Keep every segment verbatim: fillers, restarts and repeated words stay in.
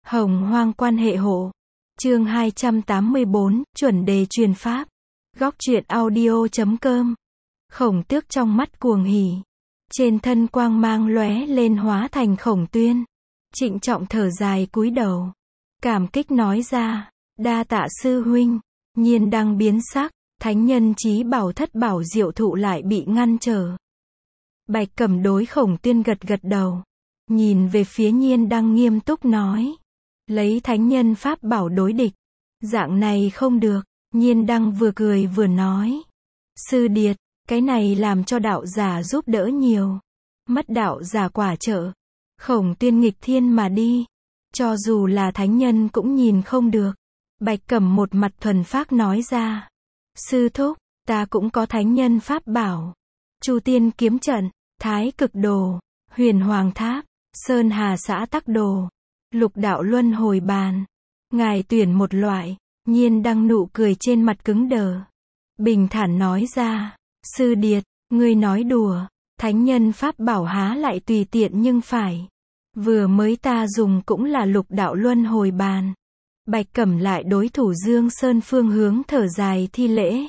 Hồng Hoang quan hệ hộ. Chương hai trăm tám mươi bốn, chuẩn đề truyền pháp. Góc truyện audio chấm com. Khổng Tước trong mắt cuồng hỉ. Trên thân quang mang lóe lên hóa thành Khổng Tuyên. Trịnh trọng thở dài cúi đầu. Cảm kích nói ra, đa tạ sư huynh. Nhiên đăng biến sắc, thánh nhân chí bảo thất bảo diệu thụ lại bị ngăn trở. Bạch Cẩm đối Khổng Tuyên gật gật đầu. Nhìn về phía Nhiên đăng nghiêm túc nói. Lấy thánh nhân pháp bảo đối địch. Dạng này không được. Nhiên đăng vừa cười vừa nói. Sư điệt, cái này làm cho đạo giả giúp đỡ nhiều. Mất đạo giả quả trợ. Khổng Tuyên nghịch thiên mà đi. Cho dù là thánh nhân cũng nhìn không được. Bạch Cẩm một mặt thuần phác nói ra. Sư thúc, ta cũng có thánh nhân pháp bảo. Chu Tiên kiếm trận, Thái Cực đồ, Huyền Hoàng tháp, Sơn Hà xã tắc đồ, Lục đạo luân hồi bàn. Ngài tuyển một loại. Nhiên đăng nụ cười trên mặt cứng đờ. Bình thản nói ra. Sư điệt, ngươi nói đùa. Thánh nhân pháp bảo há lại tùy tiện nhưng phải. Vừa mới ta dùng cũng là lục đạo luân hồi bàn. Bạch Cẩm lại đối thủ Dương Sơn phương hướng thở dài thi lễ.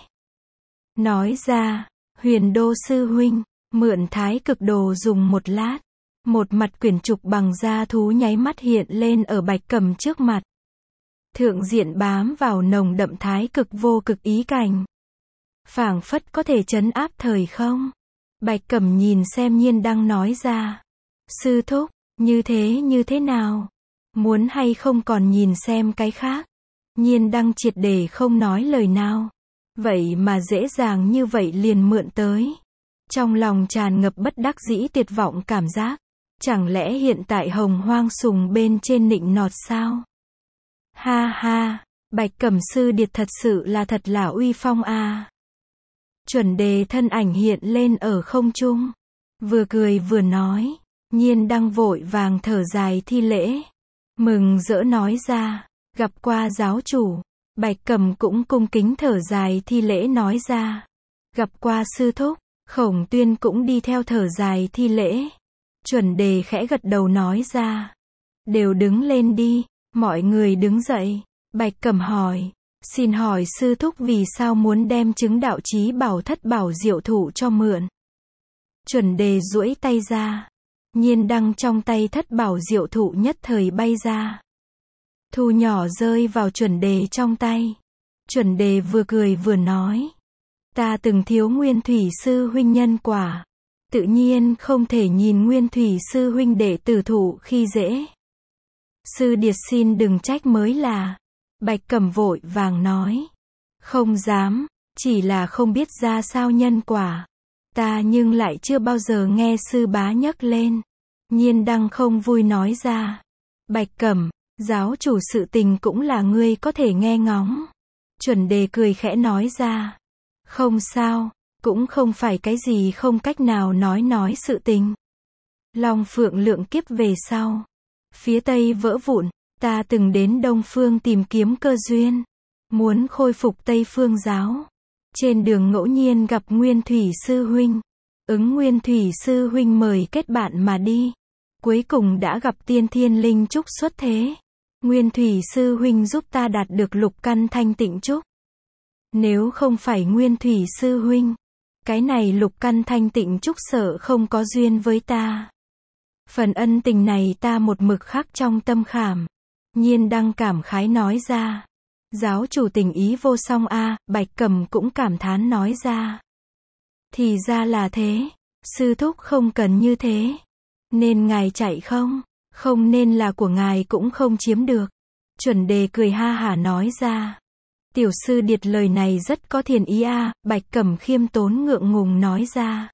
Nói ra, Huyền Đô sư huynh, mượn Thái Cực đồ dùng một lát. Một mặt quyển trục bằng da thú nháy mắt hiện lên ở Bạch Cẩm trước mặt. Thượng diện bám vào nồng đậm thái cực vô cực ý cảnh. Phảng phất có thể trấn áp thời không. Bạch Cẩm nhìn xem Nhiên đăng nói ra. Sư thúc, như thế như thế nào? Muốn hay không còn nhìn xem cái khác? Nhiên đăng triệt để không nói lời nào. Vậy mà dễ dàng như vậy liền mượn tới. Trong lòng tràn ngập bất đắc dĩ tuyệt vọng cảm giác. Chẳng lẽ hiện tại Hồng Hoang sùng bên trên nịnh nọt sao? Ha ha, Bạch Cẩm sư điệt thật sự là thật là uy phong a. À. Chuẩn đề thân ảnh hiện lên ở không trung. Vừa cười vừa nói. Nhiên đăng vội vàng thở dài thi lễ. Mừng rỡ nói ra. Gặp qua giáo chủ. Bạch Cẩm cũng cung kính thở dài thi lễ nói ra. Gặp qua sư thúc. Khổng Tuyên cũng đi theo thở dài thi lễ. Chuẩn đề khẽ gật đầu nói ra. Đều đứng lên đi. Mọi người đứng dậy. Bạch Cẩm hỏi. Xin hỏi sư thúc vì sao muốn đem chứng đạo chí bảo thất bảo diệu thụ cho mượn? Chuẩn đề duỗi tay ra. Nhiên đăng trong tay thất bảo diệu thụ nhất thời bay ra. Thu nhỏ rơi vào chuẩn đề trong tay. Chuẩn đề vừa cười vừa nói. Ta từng thiếu Nguyên Thủy sư huynh nhân quả. Tự nhiên không thể nhìn Nguyên Thủy sư huynh đệ tử thụ khi dễ. Sư điệt xin đừng trách mới là. Bạch Cẩm vội vàng nói. Không dám, chỉ là không biết ra sao nhân quả. Ta nhưng lại chưa bao giờ nghe sư bá nhắc lên. Nhiên đăng không vui nói ra. Bạch Cẩm, giáo chủ sự tình cũng là ngươi có thể nghe ngóng. Chuẩn đề cười khẽ nói ra. Không sao, cũng không phải cái gì không cách nào nói nói sự tình. Long Phượng lượng kiếp về sau. Phía Tây vỡ vụn, ta từng đến Đông Phương tìm kiếm cơ duyên. Muốn khôi phục Tây Phương giáo. Trên đường ngẫu nhiên gặp Nguyên Thủy sư huynh. Ứng Nguyên Thủy sư huynh mời kết bạn mà đi. Cuối cùng đã gặp Tiên Thiên Linh Trúc xuất thế. Nguyên Thủy sư huynh giúp ta đạt được lục căn thanh tịnh trúc. Nếu không phải Nguyên Thủy sư huynh, cái này lục căn thanh tịnh trúc sợ không có duyên với ta. Phần ân tình này ta một mực khắc trong tâm khảm. Nhiên đăng cảm khái nói ra. Giáo chủ tình ý vô song a. À, Bạch Cẩm cũng cảm thán nói ra. Thì ra là thế. Sư thúc không cần như thế. Nên ngài chạy không? Không nên là của ngài cũng không chiếm được. Chuẩn đề cười ha hả nói ra. Tiểu sư điệt lời này rất có thiền ý a. À, Bạch Cẩm khiêm tốn ngượng ngùng nói ra.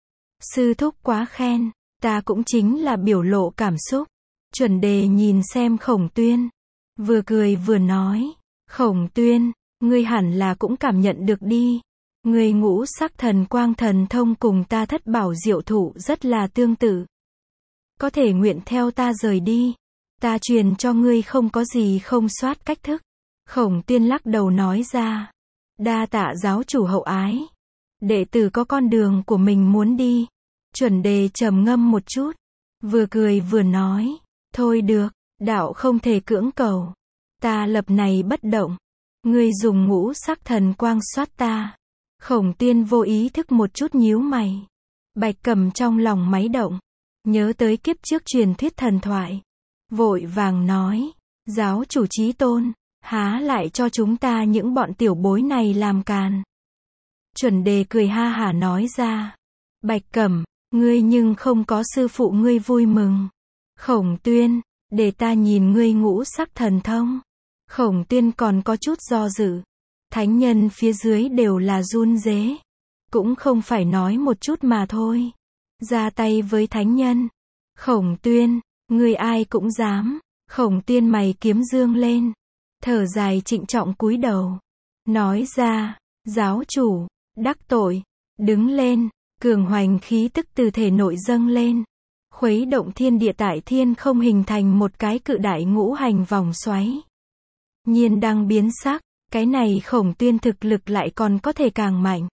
Sư thúc quá khen. Ta cũng chính là biểu lộ cảm xúc. Chuẩn đề nhìn xem Khổng Tuyên. Vừa cười vừa nói. Khổng Tuyên, ngươi hẳn là cũng cảm nhận được đi. Ngươi ngũ sắc thần quang thần thông cùng ta thất bảo diệu thụ rất là tương tự. Có thể nguyện theo ta rời đi. Ta truyền cho ngươi không có gì không soát cách thức. Khổng Tuyên lắc đầu nói ra. Đa tạ giáo chủ hậu ái. Đệ tử có con đường của mình muốn đi. Chuẩn đề trầm ngâm một chút. Vừa cười vừa nói. Thôi được, Đạo không thể cưỡng cầu. Ta lập này bất động. Ngươi dùng ngũ sắc thần quang soát ta. Khổng Tuyên vô ý thức một chút nhíu mày. Bạch Cẩm trong lòng máy động. Nhớ tới kiếp trước truyền thuyết thần thoại. Vội vàng nói. Giáo chủ chí tôn. Há lại cho chúng ta những bọn tiểu bối này làm càn. Chuẩn Đề cười ha hả nói ra. Bạch Cẩm, ngươi nhưng không có sư phụ ngươi vui mừng. Khổng Tuyên, để ta nhìn ngươi ngũ sắc thần thông. Khổng Tuyên còn có chút do dự. Thánh nhân phía dưới đều là run rế. Cũng không phải nói một chút mà thôi. Ra tay với thánh nhân. Khổng Tuyên, ngươi ai cũng dám. Khổng Tuyên mày kiếm dương lên. Thở dài trịnh trọng cúi đầu. Nói ra, giáo chủ, đắc tội, đứng lên, cường hoành khí tức từ thể nội dâng lên. Khuấy động thiên địa tại thiên không hình thành một cái cự đại ngũ hành vòng xoáy. Nhiên đăng biến sắc, cái này Khổng Tuyên thực lực lại còn có thể càng mạnh.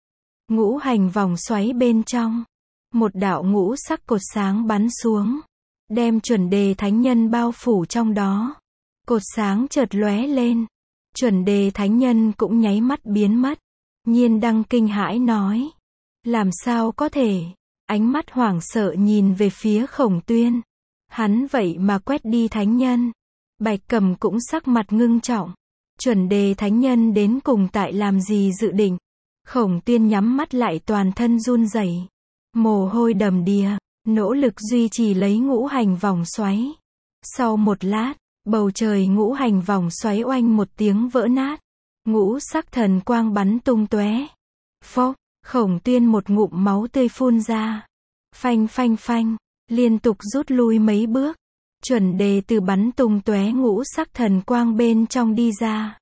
Ngũ hành vòng xoáy bên trong, một đạo ngũ sắc cột sáng bắn xuống, đem Chuẩn Đề thánh nhân bao phủ trong đó. Cột sáng chợt lóe lên, Chuẩn Đề thánh nhân cũng nháy mắt biến mất. Nhiên đăng kinh hãi nói, làm sao có thể? Ánh mắt hoảng sợ nhìn về phía Khổng Tuyên. Hắn vậy mà quét đi thánh nhân. Bạch Cẩm cũng sắc mặt ngưng trọng. Chuẩn Đề thánh nhân đến cùng tại làm gì dự định? Khổng Tuyên nhắm mắt lại toàn thân run rẩy, mồ hôi đầm đìa, nỗ lực duy trì lấy ngũ hành vòng xoáy. Sau một lát, bầu trời ngũ hành vòng xoáy oanh một tiếng vỡ nát. Ngũ sắc thần quang bắn tung tóe. Phốc, Khổng Tuyên một ngụm máu tươi phun ra. Phanh phanh phanh, liên tục rút lui mấy bước. Chuẩn Đề từ bắn tung tóe ngũ sắc thần quang bên trong đi ra.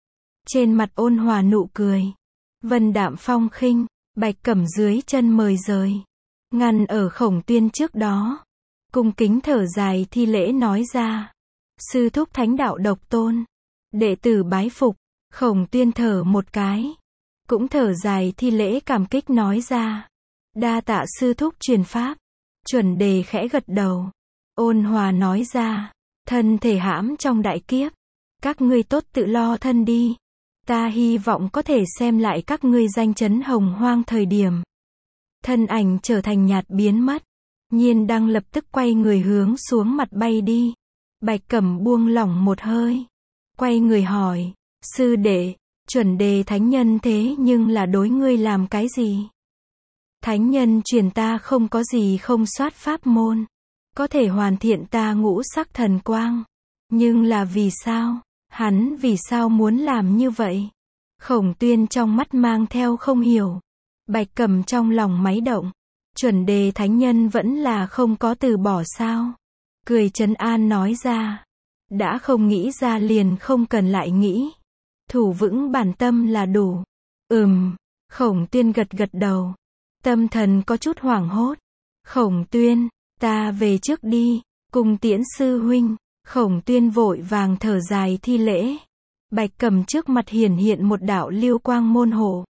Trên mặt ôn hòa nụ cười. Vân đạm phong khinh, Bạch Cẩm dưới chân mời rời. Ngăn ở Khổng Tuyên trước đó. Cung kính thở dài thi lễ nói ra. Sư thúc thánh đạo độc tôn. Đệ tử bái phục. Khổng Tuyên thở một cái. Cũng thở dài thi lễ cảm kích nói ra. Đa tạ sư thúc truyền pháp. Chuẩn Đề khẽ gật đầu. Ôn hòa nói ra. Thân thể hãm trong đại kiếp. Các ngươi tốt tự lo thân đi. Ta hy vọng có thể xem lại các ngươi danh chấn hồng hoang thời điểm. Thân ảnh trở thành nhạt biến mất. Nhiên đăng lập tức quay người hướng xuống mặt bay đi. Bạch Cẩm buông lỏng một hơi. Quay người hỏi. Sư đệ, Chuẩn Đề thánh nhân thế nhưng là đối ngươi làm cái gì? Thánh nhân truyền ta không có gì không soát pháp môn. Có thể hoàn thiện ta ngũ sắc thần quang. Nhưng là vì sao? Hắn vì sao muốn làm như vậy? Khổng Tuyên trong mắt mang theo không hiểu. Bạch Cẩm trong lòng máy động. Chuẩn Đề thánh nhân vẫn là không có từ bỏ sao? Cười trấn an nói ra. Đã không nghĩ ra liền không cần lại nghĩ. Thủ vững bản tâm là đủ. Ừm, Khổng Tuyên gật gật đầu. Tâm thần có chút hoảng hốt. Khổng Tuyên, ta về trước đi, cùng tiễn sư huynh. Khổng Tuyên vội vàng thở dài thi lễ. Bạch Cẩm trước mặt hiển hiện một đạo lưu quang môn hộ.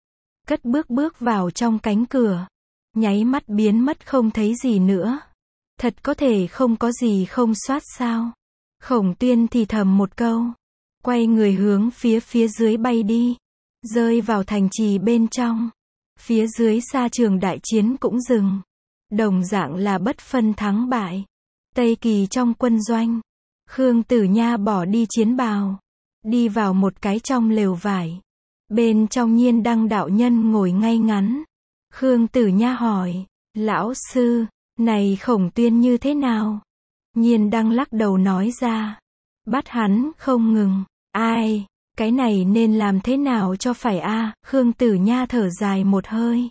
Cất bước bước vào trong cánh cửa. Nháy mắt biến mất không thấy gì nữa. Thật có thể không có gì không soát sao? Khổng Tuyên thì thầm một câu. Quay người hướng phía phía dưới bay đi. Rơi vào thành trì bên trong. Phía dưới sa trường đại chiến cũng dừng. Đồng dạng là bất phân thắng bại. Tây Kỳ trong quân doanh. Khương Tử Nha bỏ đi chiến bào. Đi vào một cái trong lều vải. Bên trong Nhiên đăng đạo nhân ngồi ngay ngắn. Khương Tử Nha hỏi. Lão sư, này Khổng Tuyên như thế nào? Nhiên đăng lắc đầu nói ra. Bắt hắn không ngừng. Ai, cái này nên làm thế nào cho phải a? À? Khương Tử Nha thở dài một hơi.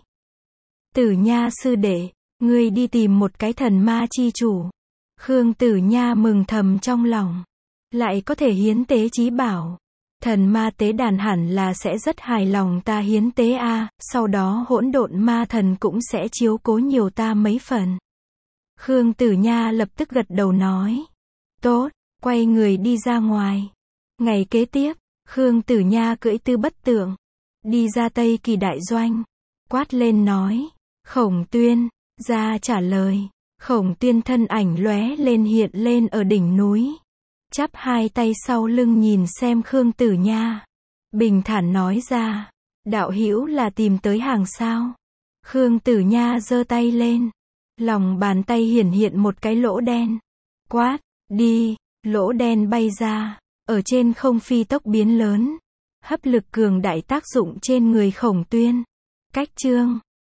Tử Nha sư đệ, ngươi đi tìm một cái thần ma chi chủ. Khương Tử Nha mừng thầm trong lòng. Lại có thể hiến tế chí bảo. Thần ma tế đàn hẳn là sẽ rất hài lòng ta hiến tế a, à, sau đó hỗn độn ma thần cũng sẽ chiếu cố nhiều ta mấy phần. Khương Tử Nha lập tức gật đầu nói. Tốt, quay người đi ra ngoài. Ngày kế tiếp, Khương Tử Nha cưỡi Tư Bất Tượng. Đi ra Tây Kỳ đại doanh. Quát lên nói. Khổng Tuyên, ra trả lời. Khổng Tuyên thân ảnh lóe lên hiện lên ở đỉnh núi. Chắp hai tay sau lưng nhìn xem Khương Tử Nha. Bình thản nói ra. Đạo hữu là tìm tới hàng sao? Khương Tử Nha giơ tay lên. Lòng bàn tay hiển hiện một cái lỗ đen. Quát, đi, lỗ đen bay ra. Ở trên không phi tốc biến lớn. Hấp lực cường đại tác dụng trên người Khổng Tuyên. Cách chương